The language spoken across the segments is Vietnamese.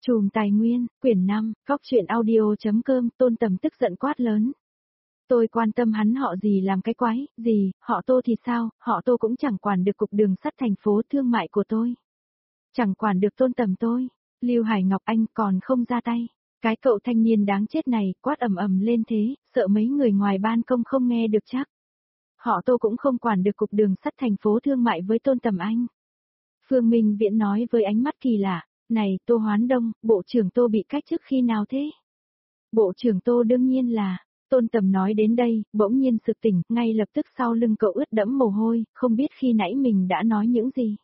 Chùm Tài Nguyên, quyển 5, Góc truyện audio.com. Tôn Tầm tức giận quát lớn. Tôi quan tâm hắn họ gì làm cái quái, gì, họ Tô thì sao, họ Tô cũng chẳng quản được cục đường sắt thành phố thương mại của tôi. Chẳng quản được Tôn Tầm tôi. Lưu Hải Ngọc Anh còn không ra tay. Cái cậu thanh niên đáng chết này quát ầm ầm lên thế, sợ mấy người ngoài ban công không nghe được chắc. Họ Tô cũng không quản được cục đường sắt thành phố thương mại với Tôn Tầm anh. Phương Minh Viễn nói với ánh mắt kỳ lạ. Này, Tô Hoán Đông, Bộ trưởng Tô bị cách chức khi nào thế? Bộ trưởng Tô đương nhiên là, Tôn Tầm nói đến đây, bỗng nhiên sực tỉnh, ngay lập tức sau lưng cậu ướt đẫm mồ hôi, không biết khi nãy mình đã nói những gì.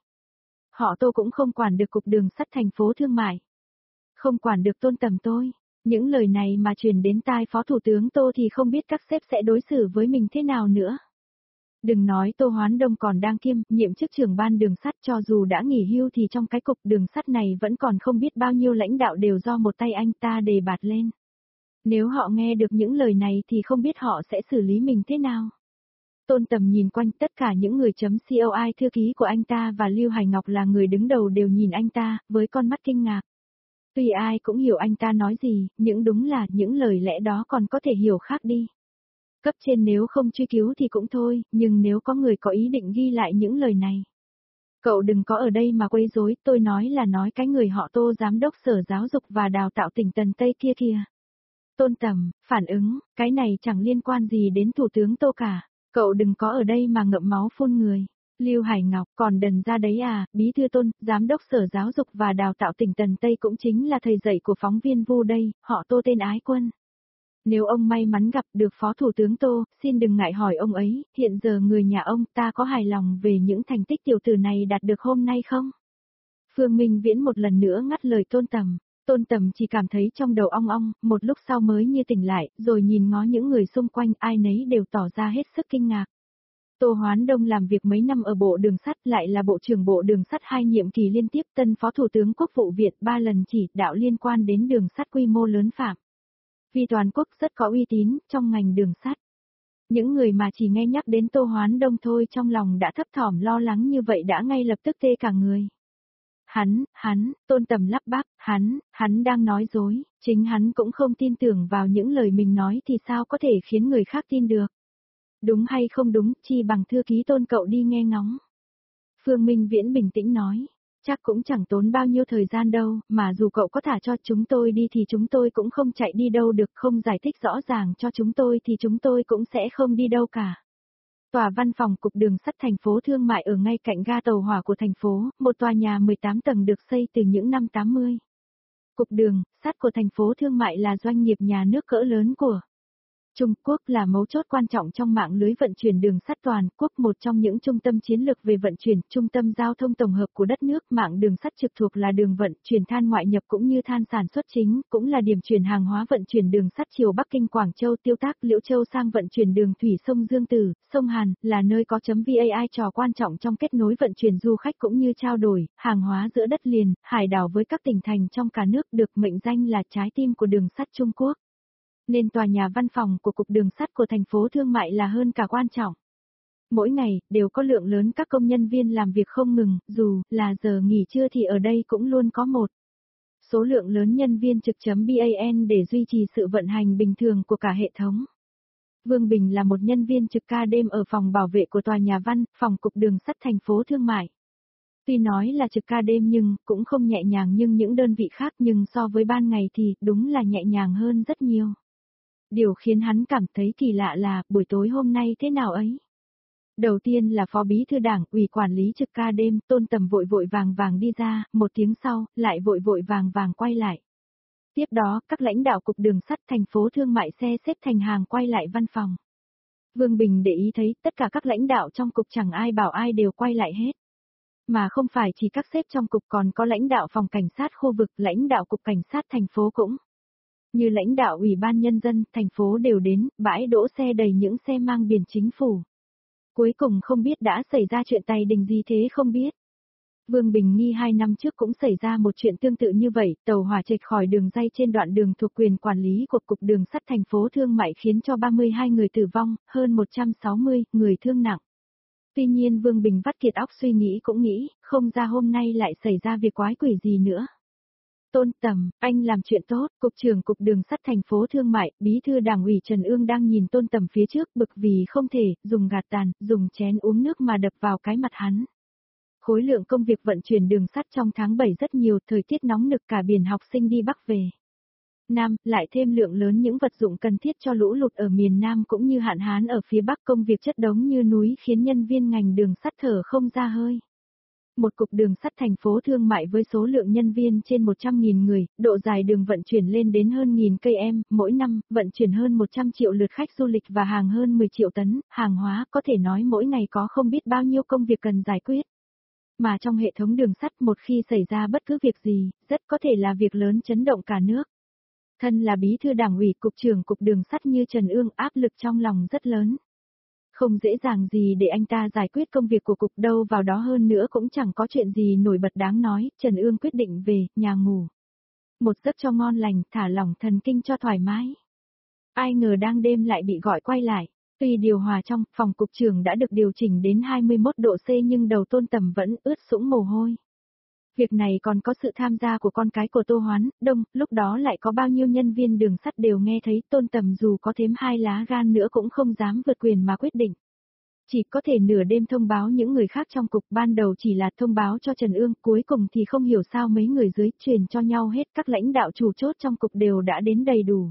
Họ Tô cũng không quản được cục đường sắt thành phố thương mại. Không quản được Tôn Tầm tôi. Những lời này mà truyền đến tai Phó Thủ tướng Tô thì không biết các sếp sẽ đối xử với mình thế nào nữa. Đừng nói Tô Hoán Đông còn đang kiêm nhiệm chức trưởng ban đường sắt, cho dù đã nghỉ hưu thì trong cái cục đường sắt này vẫn còn không biết bao nhiêu lãnh đạo đều do một tay anh ta đề bạt lên. Nếu họ nghe được những lời này thì không biết họ sẽ xử lý mình thế nào. Tôn Tầm nhìn quanh, tất cả những người chấm COI thư ký của anh ta và Lưu Hải Ngọc là người đứng đầu đều nhìn anh ta, với con mắt kinh ngạc. Tuy ai cũng hiểu anh ta nói gì, nhưng đúng là những lời lẽ đó còn có thể hiểu khác đi. Cấp trên nếu không truy cứu thì cũng thôi, nhưng nếu có người có ý định ghi lại những lời này. Cậu đừng có ở đây mà quấy rối, tôi nói là nói cái người họ Tô giám đốc Sở Giáo dục và Đào tạo tỉnh Tần Tây kia kìa. Tôn Tầm, phản ứng, cái này chẳng liên quan gì đến Thủ tướng Tô cả, cậu đừng có ở đây mà ngậm máu phun người. Lưu Hải Ngọc, còn đần ra đấy à, Bí thư Tôn, Giám đốc Sở Giáo dục và Đào tạo tỉnh Tần Tây cũng chính là thầy dạy của phóng viên Vu đây, họ Tô tên Ái Quân. Nếu ông may mắn gặp được Phó Thủ tướng Tô, xin đừng ngại hỏi ông ấy, hiện giờ người nhà ông ta có hài lòng về những thành tích tiểu tử này đạt được hôm nay không? Phương Minh Viễn một lần nữa ngắt lời Tôn Tầm. Tôn Tầm chỉ cảm thấy trong đầu ong ong, một lúc sau mới như tỉnh lại, rồi nhìn ngó những người xung quanh, ai nấy đều tỏ ra hết sức kinh ngạc. Tô Hoán Đông làm việc mấy năm ở Bộ Đường sắt, lại là Bộ trưởng Bộ Đường sắt 2 nhiệm kỳ liên tiếp, tân Phó Thủ tướng Quốc vụ Việt 3 lần chỉ đạo liên quan đến đường sắt quy mô lớn phạm. Vì toàn quốc rất có uy tín trong ngành đường sắt. Những người mà chỉ nghe nhắc đến Tô Hoán Đông thôi trong lòng đã thấp thỏm lo lắng như vậy đã ngay lập tức tê cả người. Tôn Tầm lắp bắp, hắn đang nói dối, chính hắn cũng không tin tưởng vào những lời mình nói thì sao có thể khiến người khác tin được. Đúng hay không đúng, chi bằng thư ký Tôn cậu đi nghe ngóng. Phương Minh Viễn bình tĩnh nói, chắc cũng chẳng tốn bao nhiêu thời gian đâu, mà dù cậu có thả cho chúng tôi đi thì chúng tôi cũng không chạy đi đâu được, không giải thích rõ ràng cho chúng tôi thì chúng tôi cũng sẽ không đi đâu cả. Tòa văn phòng Cục Đường sắt thành phố thương mại ở ngay cạnh ga tàu hỏa của thành phố, một tòa nhà 18 tầng được xây từ những năm 80. Cục Đường sắt của thành phố thương mại là doanh nghiệp nhà nước cỡ lớn của Trung Quốc, là mấu chốt quan trọng trong mạng lưới vận chuyển đường sắt toàn quốc, một trong những trung tâm chiến lược về vận chuyển, trung tâm giao thông tổng hợp của đất nước. Mạng đường sắt trực thuộc là đường vận chuyển than ngoại nhập cũng như than sản xuất chính, cũng là điểm chuyển hàng hóa vận chuyển đường sắt chiều Bắc Kinh Quảng Châu Tiêu Tác Liễu Châu sang vận chuyển đường thủy sông Dương Tử, sông Hàn, là nơi có .vai trò quan trọng trong kết nối vận chuyển du khách cũng như trao đổi hàng hóa giữa đất liền, hải đảo với các tỉnh thành trong cả nước, được mệnh danh là trái tim của đường sắt Trung Quốc. Nên tòa nhà văn phòng của Cục Đường sắt của thành phố thương mại là hơn cả quan trọng. Mỗi ngày, đều có lượng lớn các công nhân viên làm việc không ngừng, dù là giờ nghỉ trưa thì ở đây cũng luôn có một số lượng lớn nhân viên trực .ban để duy trì sự vận hành bình thường của cả hệ thống. Vương Bình là một nhân viên trực ca đêm ở phòng bảo vệ của tòa nhà văn phòng Cục Đường sắt thành phố thương mại. Tuy nói là trực ca đêm nhưng cũng không nhẹ nhàng như những đơn vị khác, nhưng so với ban ngày thì đúng là nhẹ nhàng hơn rất nhiều. Điều khiến hắn cảm thấy kỳ lạ là, buổi tối hôm nay thế nào ấy? Đầu tiên là Phó Bí thư Đảng ủy quản lý trực ca đêm, Tôn Tầm vội vội vàng vàng đi ra, một tiếng sau, lại vội vội vàng vàng quay lại. Tiếp đó, các lãnh đạo Cục Đường sắt thành phố thương mại xe xếp thành hàng quay lại văn phòng. Vương Bình để ý thấy, tất cả các lãnh đạo trong cục chẳng ai bảo ai đều quay lại hết. Mà không phải chỉ các sếp trong cục, còn có lãnh đạo phòng cảnh sát khu vực, lãnh đạo Cục Cảnh sát thành phố cũng như lãnh đạo Ủy ban Nhân dân thành phố đều đến, bãi đỗ xe đầy những xe mang biển chính phủ. Cuối cùng không biết đã xảy ra chuyện tày đình gì thế không biết. Vương Bình nghi 2 năm trước cũng xảy ra một chuyện tương tự như vậy, tàu hỏa chệch khỏi đường ray trên đoạn đường thuộc quyền quản lý của Cục Đường sắt thành phố thương mại khiến cho 32 người tử vong, hơn 160 người thương nặng. Tuy nhiên Vương Bình vắt kiệt óc suy nghĩ cũng nghĩ, không ra hôm nay lại xảy ra việc quái quỷ gì nữa. Tôn Tầm, anh làm chuyện tốt, Cục trưởng Cục Đường sắt thành phố Thương mại, Bí thư Đảng ủy Trần Ương đang nhìn Tôn Tầm phía trước bực vì không thể, dùng gạt tàn, dùng chén uống nước mà đập vào cái mặt hắn. Khối lượng công việc vận chuyển đường sắt trong tháng 7 rất nhiều, thời tiết nóng nực cả biển học sinh đi Bắc về Nam, lại thêm lượng lớn những vật dụng cần thiết cho lũ lụt ở miền Nam cũng như hạn hán ở phía Bắc, công việc chất đống như núi khiến nhân viên ngành đường sắt thở không ra hơi. Một cục đường sắt thành phố Thương mại với số lượng nhân viên trên 100.000 người, độ dài đường vận chuyển lên đến hơn 1.000 km, mỗi năm, vận chuyển hơn 100 triệu lượt khách du lịch và hàng hơn 10 triệu tấn, hàng hóa, có thể nói mỗi ngày có không biết bao nhiêu công việc cần giải quyết. Mà trong hệ thống đường sắt một khi xảy ra bất cứ việc gì, rất có thể là việc lớn chấn động cả nước. Thân là bí thư đảng ủy cục trưởng cục đường sắt như Trần Ương, áp lực trong lòng rất lớn. Không dễ dàng gì để anh ta giải quyết công việc của cục đâu, vào đó hơn nữa cũng chẳng có chuyện gì nổi bật đáng nói, Trần Ương quyết định về nhà ngủ. Một giấc cho ngon lành, thả lỏng thần kinh cho thoải mái. Ai ngờ đang đêm lại bị gọi quay lại. Tuy điều hòa trong phòng cục trưởng đã được điều chỉnh đến 21 độ C nhưng đầu Tôn Tầm vẫn ướt sũng mồ hôi. Việc này còn có sự tham gia của con cái của Tô Hoán Đông, lúc đó lại có bao nhiêu nhân viên đường sắt đều nghe thấy. Tôn Tầm dù có thêm 2 lá gan nữa cũng không dám vượt quyền mà quyết định. Chỉ có thể nửa đêm thông báo những người khác trong cục, ban đầu chỉ là thông báo cho Trần Ương, cuối cùng thì không hiểu sao mấy người dưới truyền cho nhau hết, các lãnh đạo chủ chốt trong cục đều đã đến đầy đủ.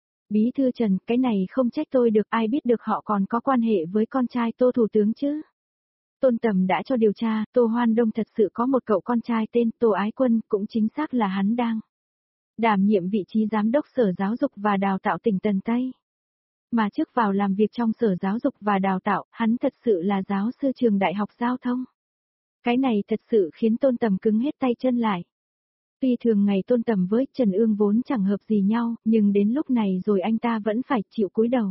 Bí thư Trần, cái này không trách tôi được, ai biết được họ còn có quan hệ với con trai Tô Thủ tướng chứ. Tôn Tầm đã cho điều tra, Tô Hoan Đông thật sự có một cậu con trai tên Tô Ái Quân, cũng chính xác là hắn đang đảm nhiệm vị trí giám đốc Sở Giáo dục và Đào tạo tỉnh Tần Tây. Mà trước vào làm việc trong Sở Giáo dục và Đào tạo, hắn thật sự là giáo sư trường Đại học Giao thông. Cái này thật sự khiến Tôn Tầm cứng hết tay chân lại. Tuy thường ngày Tôn Tầm với Trần Ương vốn chẳng hợp gì nhau, nhưng đến lúc này rồi anh ta vẫn phải chịu cúi đầu.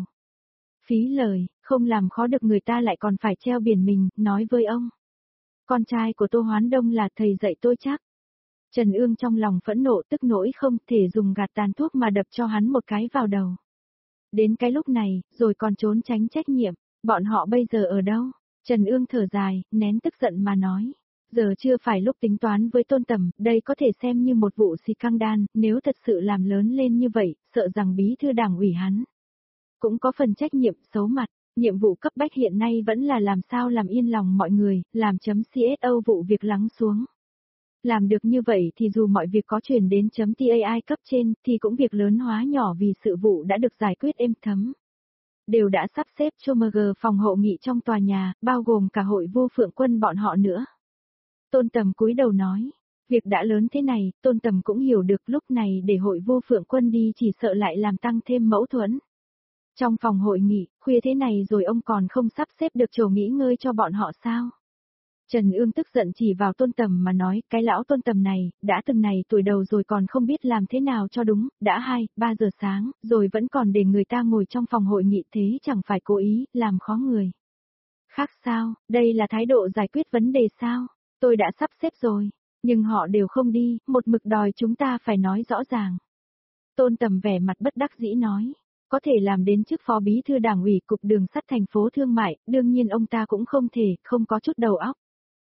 Phí lời, không làm khó được người ta lại còn phải treo biển mình, nói với ông. Con trai của Tô Hoán Đông là thầy dạy tôi chắc. Trần Ương trong lòng phẫn nộ tức nỗi không thể dùng gạt tàn thuốc mà đập cho hắn một cái vào đầu. Đến cái lúc này, rồi còn trốn tránh trách nhiệm, bọn họ bây giờ ở đâu? Trần Ương thở dài, nén tức giận mà nói. Giờ chưa phải lúc tính toán với Tôn Tầm, đây có thể xem như một vụ xì căng đan, nếu thật sự làm lớn lên như vậy, sợ rằng bí thư đảng ủy hắn cũng có phần trách nhiệm xấu mặt. Nhiệm vụ cấp bách hiện nay vẫn là làm sao làm yên lòng mọi người, làm chấm CSO vụ việc lắng xuống. Làm được như vậy thì dù mọi việc có chuyển đến chấm TAI cấp trên thì cũng việc lớn hóa nhỏ vì sự vụ đã được giải quyết êm thấm. Đều đã sắp xếp cho MG phòng hội nghị trong tòa nhà, bao gồm cả hội Vu Phượng Quân bọn họ nữa. Tôn Tầm cúi đầu nói, việc đã lớn thế này, Tôn Tầm cũng hiểu được lúc này để hội Vu Phượng Quân đi chỉ sợ lại làm tăng thêm mâu thuẫn. Trong phòng hội nghị, khuya thế này rồi ông còn không sắp xếp được chỗ nghỉ ngơi cho bọn họ sao? Trần Ương tức giận chỉ vào Tôn Tầm mà nói, cái lão Tôn Tầm này, đã từng này tuổi đầu rồi còn không biết làm thế nào cho đúng, đã 2-3 giờ sáng, rồi vẫn còn để người ta ngồi trong phòng hội nghị thế chẳng phải cố ý, làm khó người. Khác sao, đây là thái độ giải quyết vấn đề sao? Tôi đã sắp xếp rồi, nhưng họ đều không đi, một mực đòi chúng ta phải nói rõ ràng. Tôn Tầm vẻ mặt bất đắc dĩ nói. Có thể làm đến chức phó bí thư đảng ủy cục đường sắt thành phố Thương mại, đương nhiên ông ta cũng không thể, không có chút đầu óc.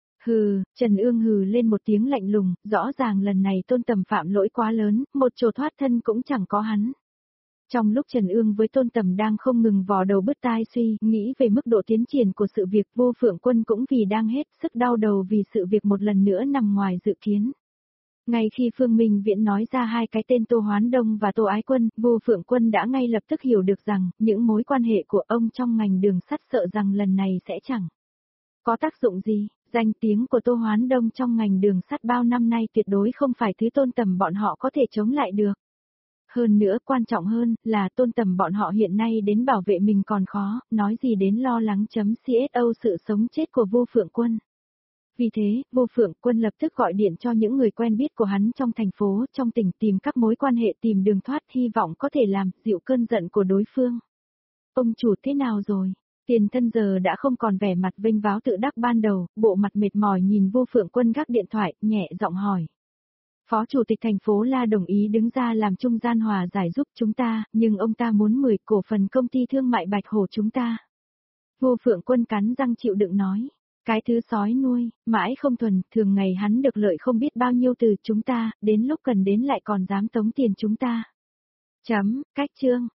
Hừ, Trần Ương hừ lên một tiếng lạnh lùng, rõ ràng lần này Tôn Tầm phạm lỗi quá lớn, một chỗ thoát thân cũng chẳng có hắn. Trong lúc Trần Ương với Tôn Tầm đang không ngừng vò đầu bứt tai suy nghĩ về mức độ tiến triển của sự việc, Vô Phượng Quân cũng vì đang hết sức đau đầu vì sự việc một lần nữa nằm ngoài dự kiến. Ngay khi Phương Minh Viễn nói ra hai cái tên Tô Hoán Đông và Tô Ái Quân, Vô Phượng Quân đã ngay lập tức hiểu được rằng, những mối quan hệ của ông trong ngành đường sắt sợ rằng lần này sẽ chẳng có tác dụng gì. Danh tiếng của Tô Hoán Đông trong ngành đường sắt bao năm nay tuyệt đối không phải thứ Tôn Tầm bọn họ có thể chống lại được. Hơn nữa quan trọng hơn là Tôn Tầm bọn họ hiện nay đến bảo vệ mình còn khó, nói gì đến lo lắng chấm CSO sự sống chết của Vô Phượng Quân. Vì thế, Vô Phượng Quân lập tức gọi điện cho những người quen biết của hắn trong thành phố, trong tỉnh tìm các mối quan hệ tìm đường thoát hy vọng có thể làm dịu cơn giận của đối phương. Ông chủ thế nào rồi? Tiền Thân giờ đã không còn vẻ mặt vênh váo tự đắc ban đầu, bộ mặt mệt mỏi nhìn Vô Phượng Quân gác điện thoại, nhẹ giọng hỏi. Phó Chủ tịch thành phố La đồng ý đứng ra làm trung gian hòa giải giúp chúng ta, nhưng ông ta muốn 10 cổ phần công ty thương mại Bạch Hổ chúng ta. Vô Phượng Quân cắn răng chịu đựng nói. Cái thứ sói nuôi, mãi không thuần, thường ngày hắn được lợi không biết bao nhiêu từ chúng ta, đến lúc cần đến lại còn dám tống tiền chúng ta. Chấm, cách chương.